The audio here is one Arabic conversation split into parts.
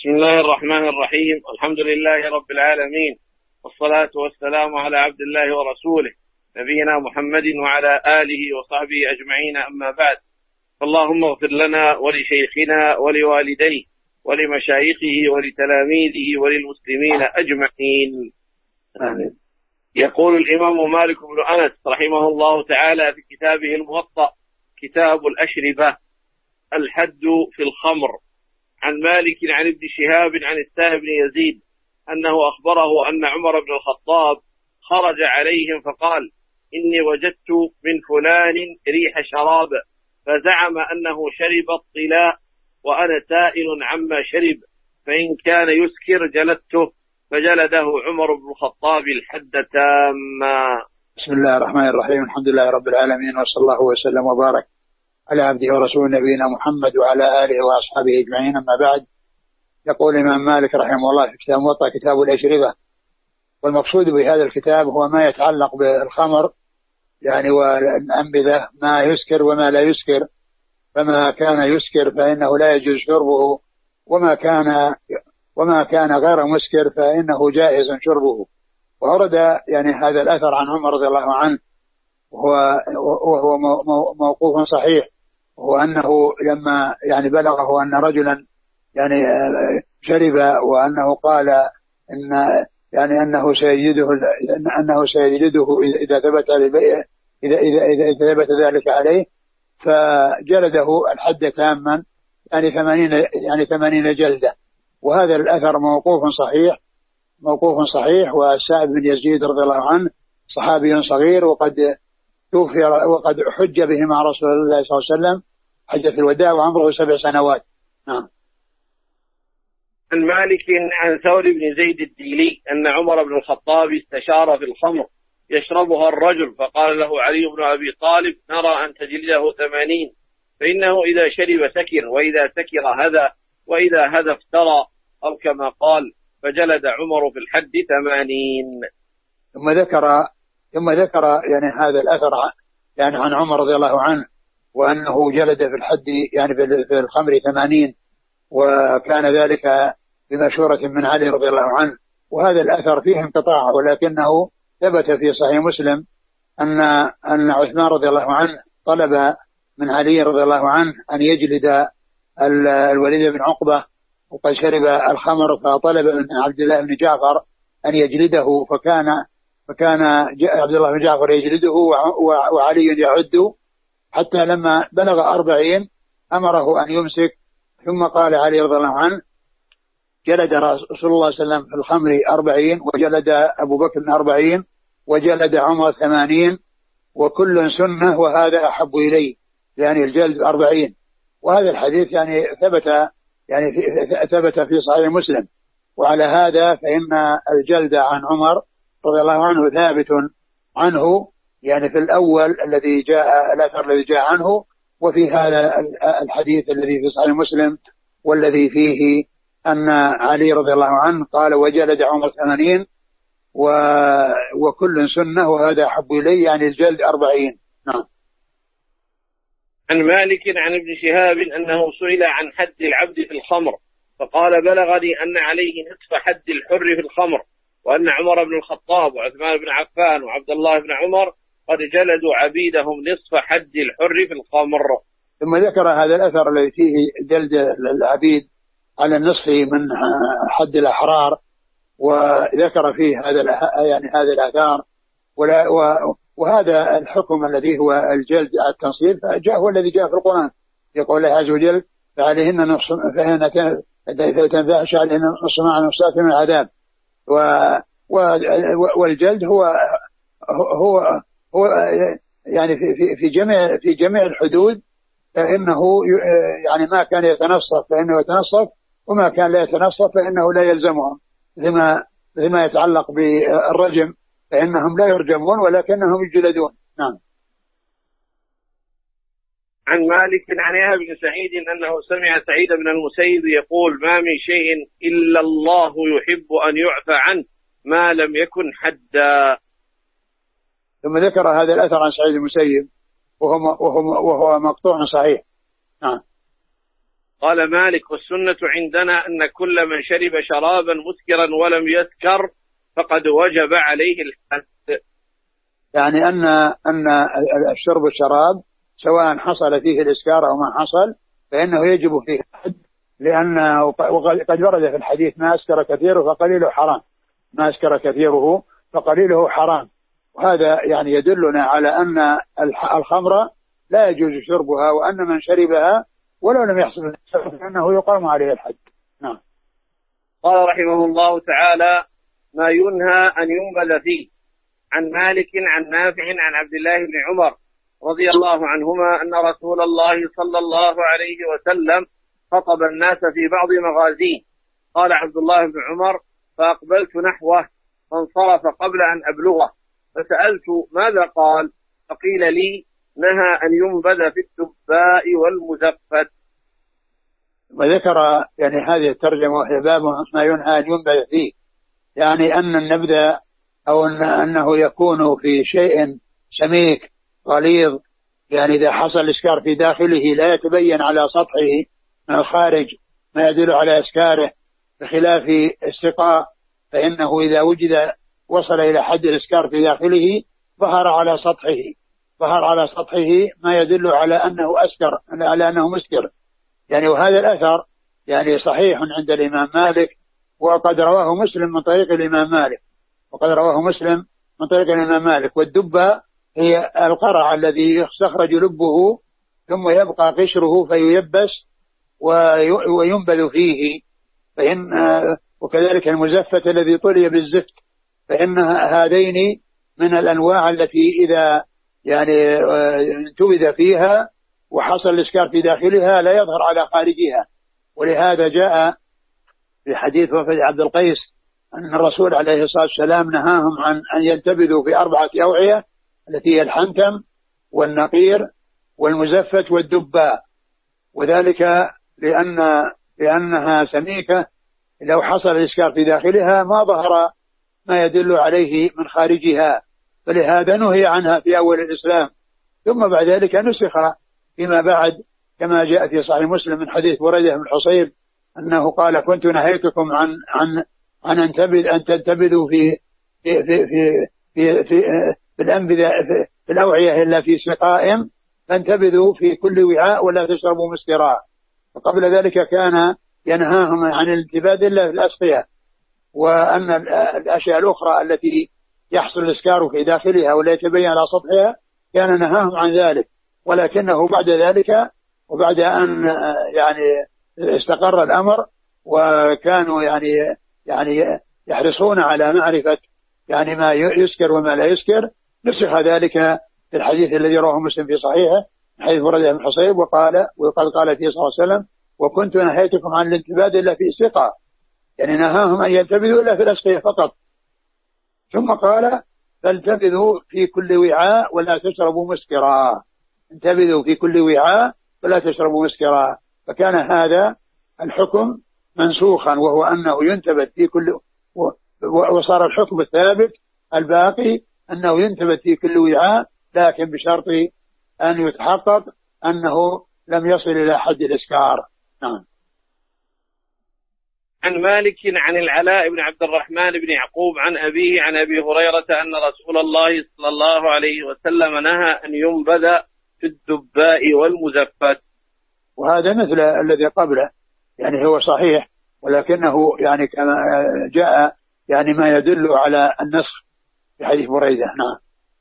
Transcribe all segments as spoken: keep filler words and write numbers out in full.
بسم الله الرحمن الرحيم. الحمد لله رب العالمين، والصلاة والسلام على عبد الله ورسوله نبينا محمد وعلى آله وصحبه أجمعين، أما بعد. اللهم اغفر لنا ولشيخنا ولوالديه ولمشايخه ولتلاميذه وللمسلمين أجمعين. آمين. يقول الإمام مالك بن أنس رحمه الله تعالى في كتابه الموطأ كتاب الأشربة الحد في الخمر، عن مالك عن ابن شهاب عن السائب بن يزيد أنه أخبره أن عمر بن الخطاب خرج عليهم فقال: إني وجدت من فلان ريح شراب، فزعم أنه شرب الطلاء وأنا سائل عما شرب، فإن كان يسكر جلدته، فجلده عمر بن الخطاب الحد تاما. بسم الله الرحمن الرحيم. الحمد لله رب العالمين، وصلى الله وسلم وبارك على عبده ورسوله نبينا محمد وعلى آله وأصحابه أجمعين، أما بعد. يقول الإمام مالك رحمه الله في كتاب موطأ كتاب الأشربة، والمقصود بهذا الكتاب هو ما يتعلق بالخمر يعني والأنبذة، ما يسكر وما لا يسكر، فما كان يسكر فإنه لا يجوز شربه، وما كان وما كان غير مسكر فإنه جائز شربه. وورد يعني هذا الأثر عن عمر رضي الله عنه، وهو وهو موقوف صحيح، وهو أنه لما يعني بلغه أن رجلا يعني شرب، وأنه قال إن يعني أنه سيجده أنه سيجده إذا ثبت إذا إذا إذا ثبت ذلك عليه، فجلده الحد تاما يعني ثمانين يعني ثمانين جلدة. وهذا الأثر موقوف صحيح موقوف صحيح والسائب بن يزيد رضي الله عنه صحابي صغير، وقد توفي وقد حج به مع رسول الله صلى الله عليه وسلم حجة الوداع وعمره سبع سنوات. نعم. عن مالك عن ثور بن زيد الديلي أن عمر بن الخطاب استشار في الخمر يشربها الرجل، فقال له علي بن أبي طالب: نرى أن تجلده ثمانين، فإنه إذا شرب سكر، وإذا سكر هذا، وإذا هذا افترى، أو كما قال، فجلد عمر في الحد ثمانين. ثم ذكر ثم ذكر يعني هذا الأثر يعني عن عمر رضي الله عنه، وأنه جلد في الحد يعني في الخمر ثمانين، وكان ذلك بمشورة من علي رضي الله عنه. وهذا الأثر فيه انقطاع، ولكنه ثبت في صحيح مسلم أن أن عثمان رضي الله عنه طلب من علي رضي الله عنه أن يجلد الوليد بن عقبة، وقد شرب الخمر، فطلب من عبد الله بن جعفر أن يجلده، فكان فكان عبد الله بن جعفر يجلده وعلي يعد، حتى لما بلغ أربعين أمره أن يمسك. ثم قال علي رضي الله عنه: جلد رسول الله صلى الله عليه وسلم في الخمر أربعين، وجلد أبو بكر أربعين، وجلد عمر ثمانين، وكل سنة وهذا أحب إلي، يعني الجلد أربعين. وهذا الحديث يعني ثبت يعني في ثبت في صحيح مسلم. وعلى هذا فإن الجلد عن عمر رضي الله عنه ثابت عنه، يعني في الأول الذي جاء الأثر الذي جاء عنه، وفي هذا الحديث الذي في صحيح مسلم، والذي فيه أن علي رضي الله عنه قال: وجلد عمر ثمانين و... وكل سنة وهذا أحب إلي، يعني الجلد أربعين. نعم. عن مالك عن ابن شهاب أنه سئل عن حد العبد في الخمر، فقال: بلغني أن عليه نصف حد الحر في الخمر، وأن عمر بن الخطاب وعثمان بن عفان وعبد الله بن عمر قد جلدوا عبيدهم نصف حد الحر في الخمر. ثم ذكر هذا الأثر الذي فيه جلد العبيد على النصف من حد الأحرار، وذكر فيه هذا يعني هذا الآثار، وهذا الحكم الذي هو الجلد على التنصيب جاء هو الذي جاء في القرآن. يقول الله عز وجل: فعليهن نصف فإن تنفعش عليهن نصف مع نصف من العذاب. والجلد هو هو هو يعني في في جميع في جميع الحدود، فإنه يعني ما كان يتنصف فإنه يتنصف، وما كان لا يتنصف فإنه لا يلزمهم، لما لما يتعلق بالرجم فإنهم لا يرجمون ولكنهم يجلدون. نعم. عن مالك عن يحيى بن سعيد أنه سمع سعيد بن المسيب يقول: ما من شيء إلا الله يحب أن يعفى عنه ما لم يكن حدا. ثم ذكر هذا الأثر عن سعيد بن المسيب، وهو وهو وهو مقطوع صحيح. نعم. قال مالك: والسنة عندنا أن كل من شرب شرابا مسكرا ولم يسكر فقد وجب عليه الحد. يعني أن أن الشرب الشراب سواء حصل فيه الإسكار أو ما حصل فإنه يجب فيه الحد، لأنه قد ورد في الحديث: ما أسكر كثيره فقليله حرام، ما أسكر كثيره فقليله حرام. وهذا يعني يدلنا على أن الخمر لا يجوز شربها، وأن من شربها ولو لم يحصل فإنه يقام عليه الحد. نعم. قال رحمه الله تعالى: ما ينهى أن ينبذ فيه. عن مالك عن نافع عن عبد الله بن عمر رضي الله عنهما أن رسول الله صلى الله عليه وسلم خطب الناس في بعض مغازيه. قال عبد الله بن عمر: فأقبلت نحوه فانصرف قبل أن أبلغه، فسألت: ماذا قال؟ فقيل لي: نهى أن ينبذ في الدباء والمزفت. وذكر يعني هذه الترجمة وهي باب ما ينهى أن ينبذ فيه، يعني أن النبذ أو أن أنه يكون في شيء سميك غليظ، يعني إذا حصل إسكار في داخله لا يتبين على سطحه من الخارج ما يدل على إسكاره، بخلاف السقاء فإنه إذا وجد وصل إلى حد الإسكار في داخله ظهر على سطحه ظهر على سطحه ما يدل على أنه أسكر، على أنه مسكر يعني. وهذا الأثر يعني صحيح عند الإمام مالك، وقد رواه مسلم من طريق الإمام مالك وقد رواه مسلم من طريق الإمام مالك. والدبة هي القرع الذي يستخرج لبه ثم يبقى قشره فييبس وينبذ فيه، فإن وكذلك المزفت الذي طلي بالزفت، فإن هذين من الأنواع التي إذا يعني انتبذ فيها وحصل الإسكار في داخلها لا يظهر على خارجها. ولهذا جاء في حديث وفد عبد القيس أن الرسول عليه الصلاة والسلام نهاهم عن أن ينتبذوا في أربعة أوعية التي هي الحنتم والنقير والمزفت والدباء، وذلك لأن لأنها سميكة لو حصل الإسكار في داخلها ما ظهر ما يدل عليه من خارجها، فلهذا نهي عنها في أول الإسلام، ثم بعد ذلك نسخ فيما بعد كما جاء في صحيح مسلم من حديث بريدة بن الحصيب أنه قال: كنت نهيتكم عن عن عن أن أن تنتبذوا في في في في في, في, في الأنبذة في, في الأوعية إلا في سقاء، فانتبذوا في كل وعاء ولا تشربوا مسكرا. وقبل ذلك كان ينهاهم عن الانتباذ إلا في الأسقية، وأن الأشياء الأخرى التي يحصل الإسكار في داخلها ولا يتبين على سطحها كان نهاهم عن ذلك. ولكنه بعد ذلك وبعد أن يعني استقر الأمر وكانوا يعني يعني يحرصون على معرفة يعني ما يسكر وما لا يسكر، نسخ ذلك في الحديث الذي رواه مسلم في صحيحه حديث بريدة بن الحصيب، وقال وقال قال فيه صلى الله عليه وسلم: وكنت نهيتكم عن الانتباذ إلا في سقاء، يعني نهاهم أن ينتبذوا إلا في الأسقية فقط. ثم قال: فانتبذوا في كل وعاء ولا تشربوا مسكرا، انتبذوا في كل وعاء ولا تشربوا مسكرا. فكان هذا الحكم منسوخا، وهو أنه ينتبذ في كل، وصار الحكم الثابت الباقي أنه ينتبذ في كل وعاء، لكن بشرط أن يتحقق أنه لم يصل إلى حد الإسكار. نعم. عن مالك عن العلاء بن عبد الرحمن بن يعقوب عن أبيه عن أبي هريرة أن رسول الله صلى الله عليه وسلم نهى أن ينبذ في الدباء والمزفت. وهذا مثل الذي قبله، يعني هو صحيح، ولكنه يعني كما جاء يعني ما يدل على النسخ في حديث بريدة. نعم.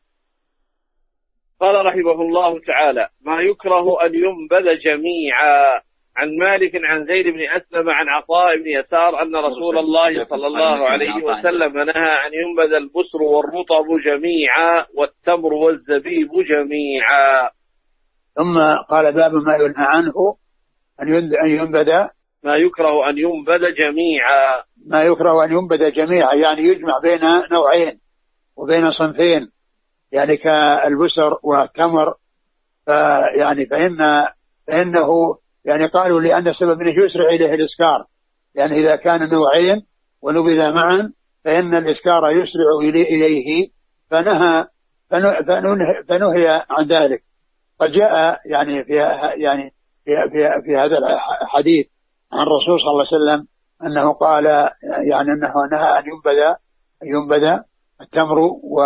قال رحمه الله تعالى: ما يكره أن ينبذ جميعا. عن مالك عن زيد بن أسلم عن عطاء بن يسار أن رسول الله صلى الله عليه وسلم نهى أن ينبذ البسر والرطب جميعا والتمر والزبيب جميعا. ثم قال: باب ما ينهى عنه أن ينبذ، ما يكره أن ينبذ جميعا، ما يكره أن ينبذ جميعا يعني يجمع بين نوعين وبين صنفين، يعني كالبسر والتمر، فيعني فإن فإنه يعني قالوا لأن السبب منه يسرع إليه الإسكار، يعني إذا كان نوعين ونبذ معا فإن الإسكار يسرع إليه، فنهى فنهي عن ذلك. قد جاء يعني في يعني في, في, في هذا الحديث عن الرسول صلى الله عليه وسلم أنه قال يعني أنه نهى أن ينبذ أن ينبذ التمر و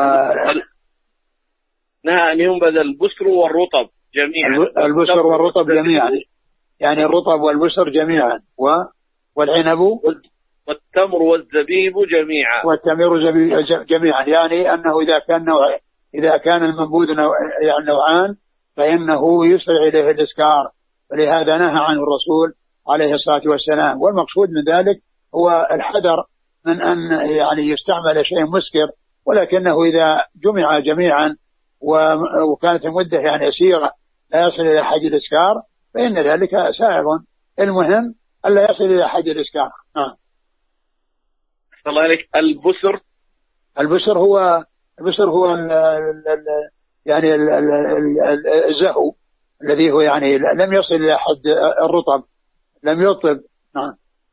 نهى أن ينبذ البسر والرطب جميعا. البسر والرطب جميعا، يعني الرطب والبسر جميعا، و والعنب والتمر والزبيب جميعا. والتمر والزبيب جميعا، يعني أنه إذا كان نوع إذا كان المنبوذ نوع يعني نوعان فإنه يسرع إليه الإسكار، ولهذا نهى عنه الرسول عليه الصلاة والسلام. والمقصود من ذلك هو الحذر من أن يعني يستعمل شيء مسكر، ولكنه إذا جمع جميعا وكانت المدة يعني يسيرة لا يصل إلى حد الإسكار فإن ذلك سائغ، المهم ألا يصل إلى حد الإسكار. نعم. الله عليك. البسر البسر هو البسر هو ال ال ال يعني ال ال ال الزهو الذي هو يعني لم يصل إلى حد الرطب، لم يطب. نعم.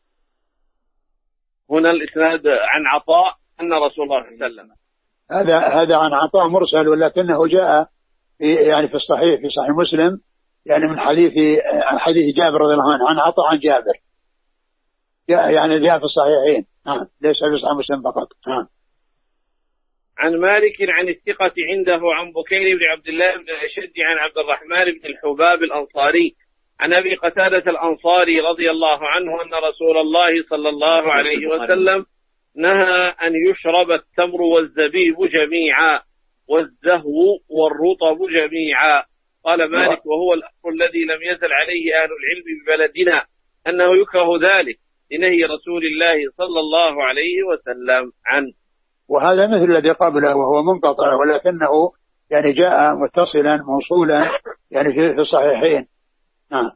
هنا الإسناد عن عطاء أن رسول الله صلى الله عليه وسلم، هذا هذا عن عطاء مرسل، ولكنه جاء في يعني في الصحيح في صحيح مسلم يعني من حديث عن حديث جابر رضي الله عنه عن عطاء عن جابر، جاء يعني جاء في الصحيحين. نعم. ليس في صحيح مسلم فقط. نعم. عن مالك عن الثقة عنده عن بكير بن عبد الله بن الأشد عن عبد الرحمن بن الحباب الأنصاري عن أبي قتادة الأنصاري رضي الله عنه أن رسول الله صلى الله عليه وسلم نهى أن يشرب التمر والزبيب جميعا والزهو والرطب جميعا. قال مالك وهو الأمر الذي لم يزل عليه أهل العلم ببلدنا أنه يكره ذلك لنهي رسول الله صلى الله عليه وسلم عنه. وهذا مثل الذي قبله وهو منقطع، ولكنه يعني جاء متصلا موصولا يعني في الصحيحين. نعم.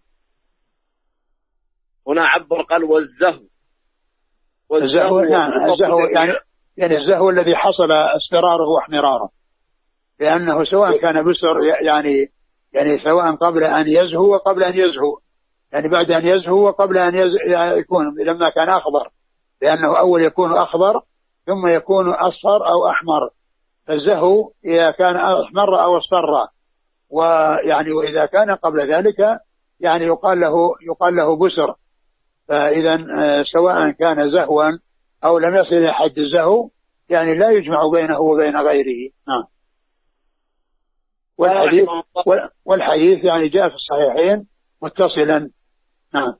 هنا عبر قال والزهو. والزهو نعم الزهو يعني يعني الزهو الذي حصل اصفراره واحمراره، لأنه سواء كان بسر يعني يعني سواء قبل أن يزهو وقبل أن يزهو، يعني بعد أن يزهو وقبل أن يكون لما كان أخضر، لأنه أول يكون أخضر ثم يكون أصفر أو أحمر. فالزهو إذا كان أحمر أو اصفر، ويعني وإذا كان قبل ذلك يعني يقال له يقال له بسر. فإذا سواء كان زهوا أو لم يصل إلى حد الزهو يعني لا يجمع بينه وبين غيره. نعم. والحديث والحديث يعني جاء في الصحيحين متصلا. نعم.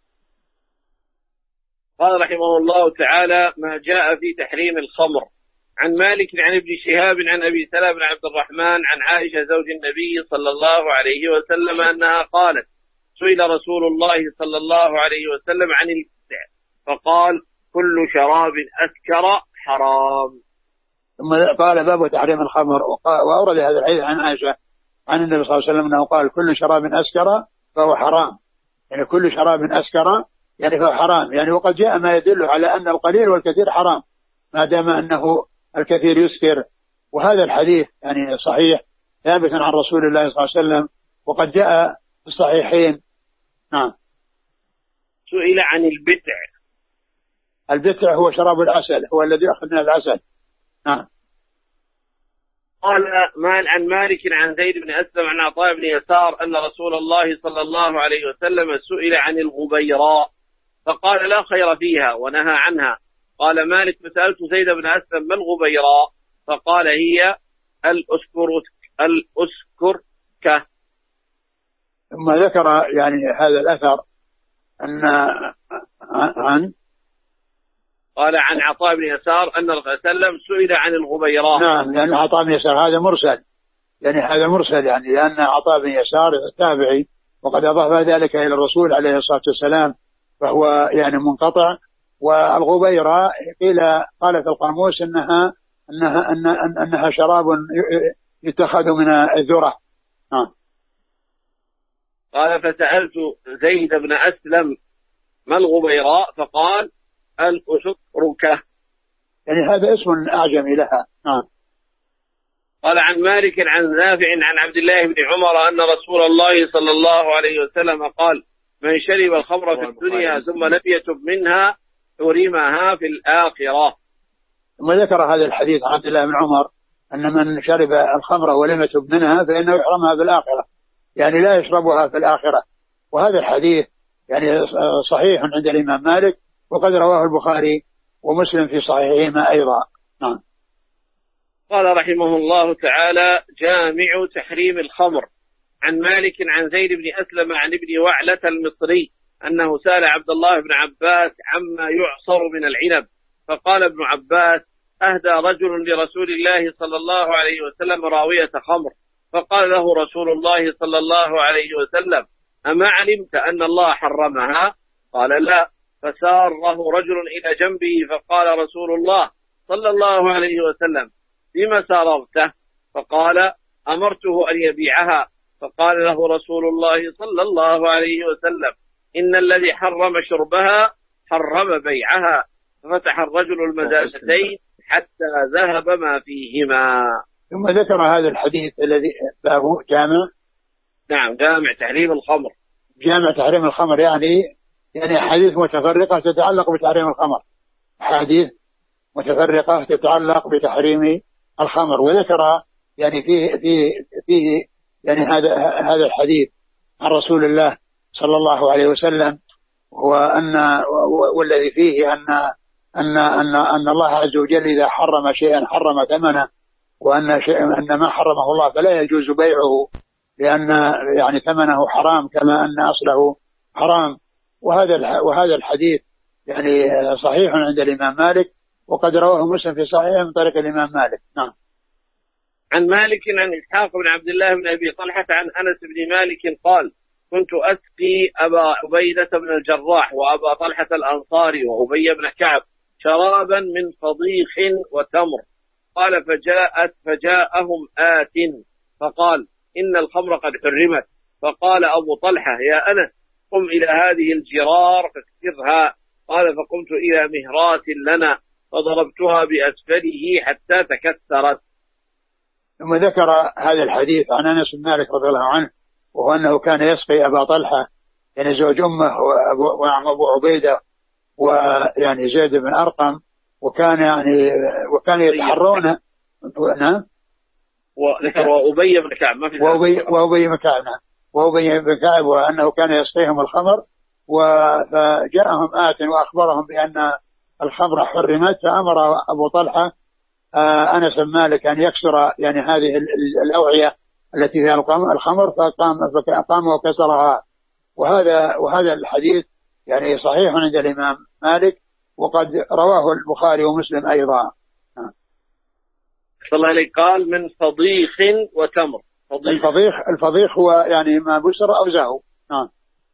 قال رحمه الله تعالى ما جاء في تحريم الخمر. عن مالك عن ابن شهاب عن أبي سلمة بن عبد الرحمن عن عائشة زوج النبي صلى الله عليه وسلم أنها قالت سئل رسول الله صلى الله عليه وسلم عن البدع فقال كل شراب أسكر حرام. ثم قال باب تحريم الخمر، وأورد هذا الحديث عن عائشة عن النبي صلى الله عليه وسلم أنه قال كل شراب أسكر فهو حرام، يعني كل شراب أسكر يعني فهو حرام، يعني وقد جاء ما يدل على أن القليل والكثير حرام ما دام أنه الكثير يسكر. وهذا الحديث يعني صحيح ثابت عن رسول الله صلى الله عليه وسلم وقد جاء في الصحيحين. نعم. سئل عن البتع. البتع هو شراب العسل، هو الذي يأخذ من العسل. نعم. قال مال عن مالك عن زيد بن أسلم عن عطاء بن يسار أن رسول الله صلى الله عليه وسلم سئل عن الغبيراء فقال لا خير فيها ونهى عنها. قال مالك فسألت زيد بن أسلم ما الغبيراء فقال هي الأسكركة. ثم ذكر يعني هذا الأثر أن عن قال عن عطاء بن يسار أن الرسول صلى الله عليه وسلم سئل عن الغبيراء. نعم، لأن عطاء بن يسار هذا مرسل، يعني هذا مرسل يعني لأن عطاء بن يسار التابعي وقد أضاف ذلك إلى الرسول عليه الصلاة والسلام فهو يعني منقطع. والغبيرة قيل قال في القاموس إنها أنها أن أنها شراب يتخذ من الذرة. نعم. قال فسألت زيد بن أسلم ما الغبيراء فقال الأسكركة، يعني هذا اسم أعجمي لها. نعم. قال عن مالك عن نافع عن عبد الله بن عمر أن رسول الله صلى الله عليه وسلم قال من شرب الخمر في الدنيا ثم لم يتب منها حرمها في الآخرة. ثم ذكر هذا الحديث عن عبد الله بن عمر أن من شرب الخمر ولم يتب منها فإنه يحرمها في الآخرة، يعني لا يشربها في الآخرة. وهذا الحديث يعني صحيح عند الإمام مالك، وقد رواه البخاري ومسلم في صحيحهما أيضا. نعم. قال رحمه الله تعالى: جامع تحريم الخمر. عن مالك عن زيد بن أسلم عن ابن وعلة المصري أنه سأل عبد الله بن عباس عما يعصر من العنب، فقال ابن عباس: أهدى رجل لرسول الله صلى الله عليه وسلم راوية خمر، فقال له رسول الله صلى الله عليه وسلم: أما علمت أن الله حرمها؟ قال: لا. فساره رجل إلى جنبه فقال رسول الله صلى الله عليه وسلم: بما ساررته؟ فقال: أمرته أن يبيعها. فقال له رسول الله صلى الله عليه وسلم: إن الذي حرم شربها حرم بيعها. ففتح الرجل المزازتين حتى ذهب ما فيهما. ثم ذكر هذا الحديث الذي بابه جامع. نعم، جامع تحريم الخمر. جامع تحريم الخمر يعني يعني حديث متفرقة تتعلق بتحريم الخمر، حديث متفرقة تتعلق بتحريم الخمر. وذكر يعني فيه فيه فيه يعني هذا هذا الحديث عن رسول الله صلى الله عليه وسلم، وأن والذي فيه أن أن أن أن الله عز وجل إذا حرم شيئا حرم ثمنه، وأن شيء أن ما حرمه الله فلا يجوز بيعه لأن يعني ثمنه حرام كما أن أصله حرام. وهذا وهذا الحديث يعني صحيح عند الإمام مالك، وقد رواه مسلم في صحيحه من طريق الإمام مالك. نعم. عن مالك عن إسحاق بن عبد الله بن أبي طلحة عن أنس بن مالك قال: كنت أسقي أبا عبيدة بن الجراح وأبا طلحة الأنصاري وأبي بن كعب شرابا من فضيخ وتمر. قال: فجاءت فجاءهم آت فقال: إن الخمر قد حرمت. فقال أبو طلحة: يا أنس، قم إلى هذه الجرار فاكسرها. قال: فقمت إلى مهرات لنا فضربتها بأسفله حتى تكسرت. ثم ذكر هذا الحديث عن أنس بن مالك رضي الله عنه، وهو أنه كان يسقي أبا طلحة يعني زوج أمه وأبو عبيدة ويعني زيد بن أرقم، وكان يعني وكان يتحرون. نعم. وذكر وأبي بن كعب ما في وأبي وأبي بن كعب نعم وأبي بن كعب وأنه كان يسقيهم الخمر، فجاءهم آت وأخبرهم بأن الخمر حرمت، فأمر أبو طلحة أنس بن مالك أن يكسر يعني هذه الأوعية التي فيها الخمر، فقام فقام وكسرها. وهذا وهذا الحديث يعني صحيح عند الإمام مالك، وقد رواه البخاري ومسلم أيضا. صلى الله عليه قال: من فضيخ وتمر. فضيخ. الفضيخ الفضيخ هو يعني ما بشر أو زهو. نعم.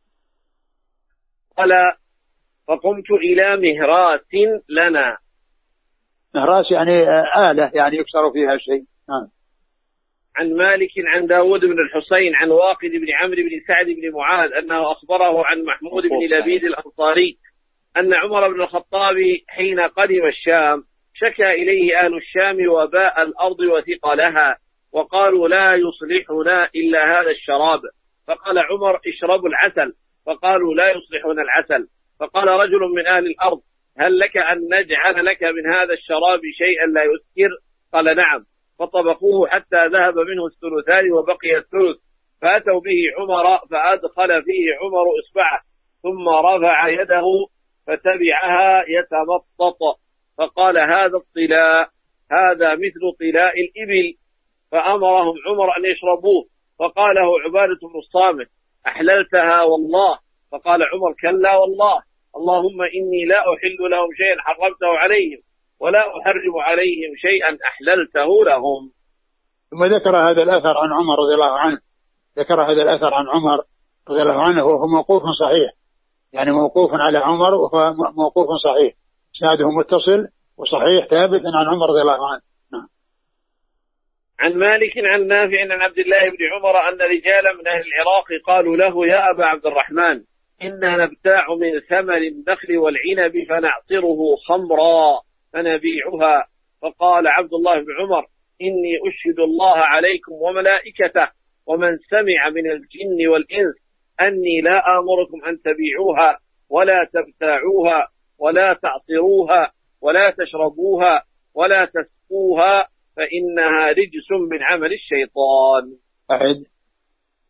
قال: فقمت إلى مهرات لنا. مهراس يعني آلة يعني يكسر فيها شيء. نعم. عن مالك عن داود بن الحسين عن واقد بن عمرو بن سعد بن معاذ أنه أخبره عن محمود بن لبيد الأنصاري أن عمر بن الخطاب حين قدم الشام شكى إليه أهل الشام وباء الأرض وثقلها، وقالوا: لا يصلحنا إلا هذا الشراب. فقال عمر: اشربوا العسل. فقالوا: لا يصلحنا العسل. فقال رجل من أهل الأرض: هل لك أن نجعل لك من هذا الشراب شيئا لا يسكر؟ قال: نعم. فطبخوه حتى ذهب منه الثلثان وبقي الثلث، فأتوا به عمر فأدخل فيه عمر إصبعه ثم رفع يده فتبعها يتمطط، فقال: هذا الطلاء، هذا مثل طلاء الإبل. فأمرهم عمر أن يشربوه، فقال له عبادة بن الصامت: أحللتها والله؟ فقال عمر: كلا والله، اللهم إني لا أحل لهم شيئا حرمته عليهم ولا أحرم عليهم شيئا أحللته لهم. ثم ذكر هذا الأثر عن عمر رضي الله عنه ذكر هذا الأثر عن عمر رضي الله عنه وهو موقوف صحيح، يعني موقوف على عمر وهو موقوف صحيح، سناده متصل وصحيح ثابت عن عمر رضي الله عنه. نعم. عن مالك عن نافع عن عبد الله بن عمر أن رجالا من أهل العراق قالوا له: يا أبا عبد الرحمن، إنا نبتاع من ثمر النخل والعنب فنعصره خمرا فنبيعها. فقال عبد الله بن عمر: إني أشهد الله عليكم وملائكته ومن سمع من الجن والإنس أني لا آمركم أن تبيعوها ولا تبتاعوها ولا تعصروها ولا تشربوها ولا تسقوها، فإنها رجس من عمل الشيطان. أعد.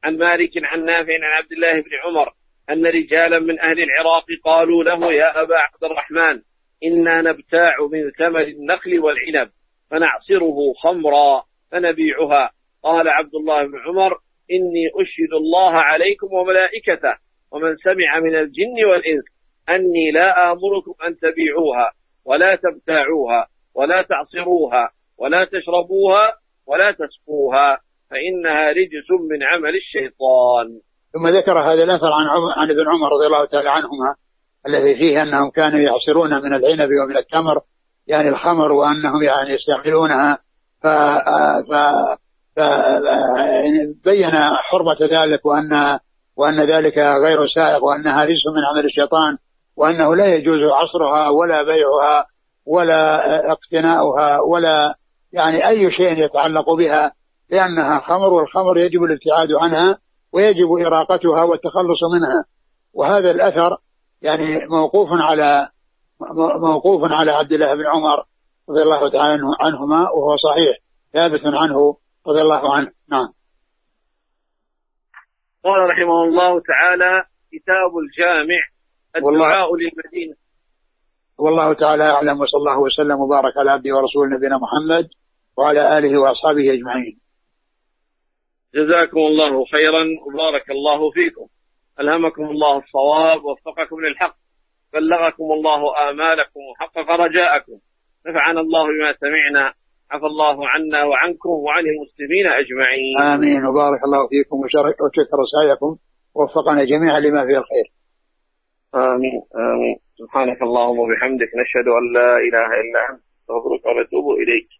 عن مالك عن نافع عن عبد الله بن عمر أن رجالا من أهل العراق قالوا له يا أبا عبد الرحمن إنا نبتاع من ثمر النخل والعنب فنعصره خمرا فنبيعها. قال عبد الله بن عمر إني أشهد الله عليكم وملائكته ومن سمع من الجن والإنس أني لا آمركم أن تبيعوها ولا تبتاعوها ولا تعصروها ولا تشربوها ولا تسقوها فإنها رجس من عمل الشيطان. ثم ذكر هذا الأثر عن, عن ابن عمر رضي الله تعالى عنهما الذي فيه أنهم كانوا يعصرون من العنب ومن التمر يعني الخمر وأنهم يعني يستعملونها ف... ف... ف... بين حرمة ذلك وأن وأن ذلك غير سائغ وأنها رجس من عمل الشيطان وأنه لا يجوز عصرها ولا بيعها ولا اقتناؤها ولا يعني أي شيء يتعلق بها لأنها خمر والخمر يجب الابتعاد عنها ويجب إراقتها والتخلص منها. وهذا الأثر يعني موقوف على موقوف على عبد الله بن عمر رضي الله تعالى عنهما وهو صحيح ثابت عنه رضي الله عنه. نعم. قال رحمه الله تعالى كتاب الجامع الدعاء للمدينة. والله تعالى أعلم وصلى الله وسلم وبارك على عبده ورسول نبينا محمد وعلى آله وأصحابه أجمعين. جزاكم الله خيرا وبارك الله فيكم. ألهمكم الله الصواب ووفقكم للحق بلغكم الله آمالكم وحقق رجاءكم نفعنا الله بما سمعنا عفى الله عنا وعنكم وعن المسلمين أجمعين. آمين وبارك الله فيكم وشكر سعيكم ووفقنا جميعا لما فيه الخير. آمين آمين. سبحانك اللهم وبحمدك نشهد أن لا إله إلا أنت نستغفرك ونتوب إليك.